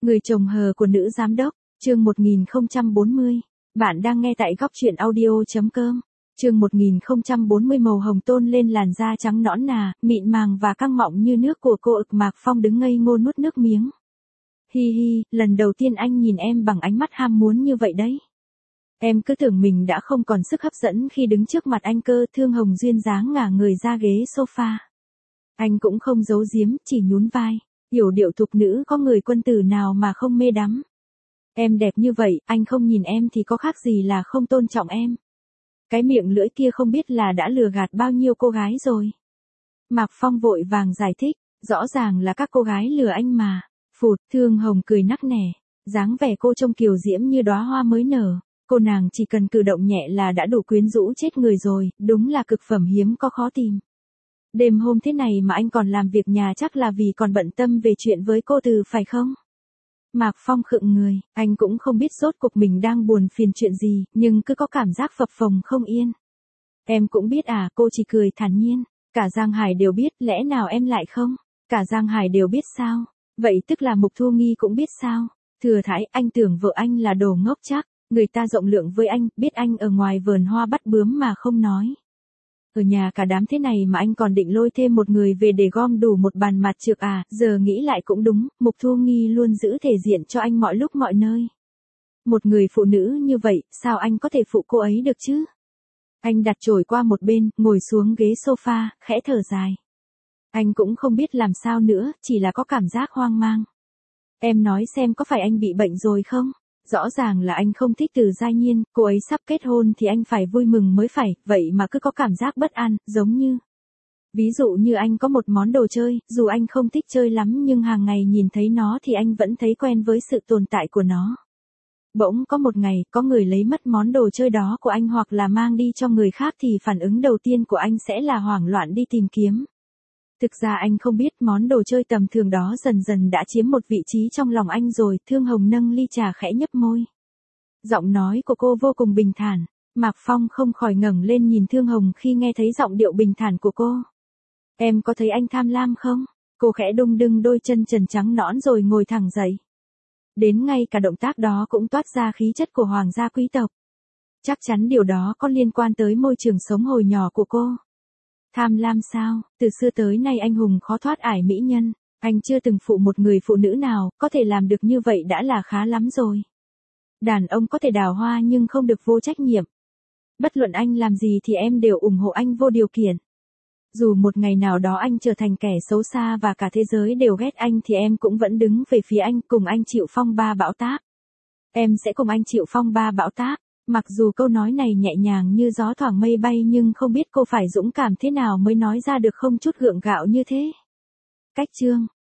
Người chồng hờ của nữ giám đốc, chương 1040. Bạn đang nghe tại góc truyện audio.com. Chương 1040 màu hồng tôn lên làn da trắng nõn nà, mịn màng và căng mọng như nước của cô. Mạc Phong đứng ngây ngô nuốt nước miếng. Hi hi, lần đầu tiên anh nhìn em bằng ánh mắt ham muốn như vậy đấy. Em cứ tưởng mình đã không còn sức hấp dẫn khi đứng trước mặt anh cơ. Thương Hồng duyên dáng ngả người ra ghế sofa. Anh cũng không giấu giếm, chỉ nhún vai. Hiểu điệu thục nữ, có người quân tử nào mà không mê đắm. Em đẹp như vậy, anh không nhìn em thì có khác gì là không tôn trọng em. Cái miệng lưỡi kia không biết là đã lừa gạt bao nhiêu cô gái rồi. Mạc Phong vội vàng giải thích, rõ ràng là các cô gái lừa anh mà. Phụt, Thương Hồng cười nắc nẻ, dáng vẻ cô trông kiều diễm như đóa hoa mới nở. Cô nàng chỉ cần cử động nhẹ là đã đủ quyến rũ chết người rồi, đúng là cực phẩm hiếm có khó tìm. Đêm hôm thế này mà anh còn làm việc nhà chắc là vì còn bận tâm về chuyện với cô Từ phải không? Mạc Phong khựng người, anh cũng không biết rốt cuộc mình đang buồn phiền chuyện gì, nhưng cứ có cảm giác phập phồng không yên. Em cũng biết à, cô chỉ cười thản nhiên. Cả Giang Hải đều biết, lẽ nào em lại không? Cả Giang Hải đều biết sao? Vậy tức là Mục Thu Nghi cũng biết sao? Thừa Thái, anh tưởng vợ anh là đồ ngốc chắc. Người ta rộng lượng với anh, biết anh ở ngoài vườn hoa bắt bướm mà không nói. Ở nhà cả đám thế này mà anh còn định lôi thêm một người về để gom đủ một bàn mặt trược à, giờ nghĩ lại cũng đúng, Mục Thu Nghi luôn giữ thể diện cho anh mọi lúc mọi nơi. Một người phụ nữ như vậy, sao anh có thể phụ cô ấy được chứ? Anh đặt chổi qua một bên, ngồi xuống ghế sofa, khẽ thở dài. Anh cũng không biết làm sao nữa, chỉ là có cảm giác hoang mang. Em nói xem có phải anh bị bệnh rồi không? Rõ ràng là anh không thích Từ Giai Nhiên, cô ấy sắp kết hôn thì anh phải vui mừng mới phải, vậy mà cứ có cảm giác bất an, giống như. Ví dụ như anh có một món đồ chơi, dù anh không thích chơi lắm nhưng hàng ngày nhìn thấy nó thì anh vẫn thấy quen với sự tồn tại của nó. Bỗng có một ngày, có người lấy mất món đồ chơi đó của anh hoặc là mang đi cho người khác thì phản ứng đầu tiên của anh sẽ là hoảng loạn đi tìm kiếm. Thực ra anh không biết món đồ chơi tầm thường đó dần dần đã chiếm một vị trí trong lòng anh rồi. Thương Hồng nâng ly trà khẽ nhấp môi. Giọng nói của cô vô cùng bình thản. Mạc Phong không khỏi ngẩng lên nhìn Thương Hồng khi nghe thấy giọng điệu bình thản của cô. Em có thấy anh tham lam không? Cô khẽ đung đưa đôi chân trần trắng nõn rồi ngồi thẳng dậy. Đến ngay cả động tác đó cũng toát ra khí chất của hoàng gia quý tộc. Chắc chắn điều đó có liên quan tới môi trường sống hồi nhỏ của cô. Tham lam sao? Từ xưa tới nay anh hùng khó thoát ải mỹ nhân. Anh chưa từng phụ một người phụ nữ nào, có thể làm được như vậy đã là khá lắm rồi. Đàn ông có thể đào hoa nhưng không được vô trách nhiệm. Bất luận anh làm gì thì em đều ủng hộ anh vô điều kiện. Dù một ngày nào đó anh trở thành kẻ xấu xa và cả thế giới đều ghét anh thì em cũng vẫn đứng về phía anh, cùng anh chịu phong ba bão táp. Em sẽ cùng anh chịu phong ba bão táp. Mặc dù câu nói này nhẹ nhàng như gió thoảng mây bay nhưng không biết cô phải dũng cảm thế nào mới nói ra được không chút gượng gạo như thế. Cách chương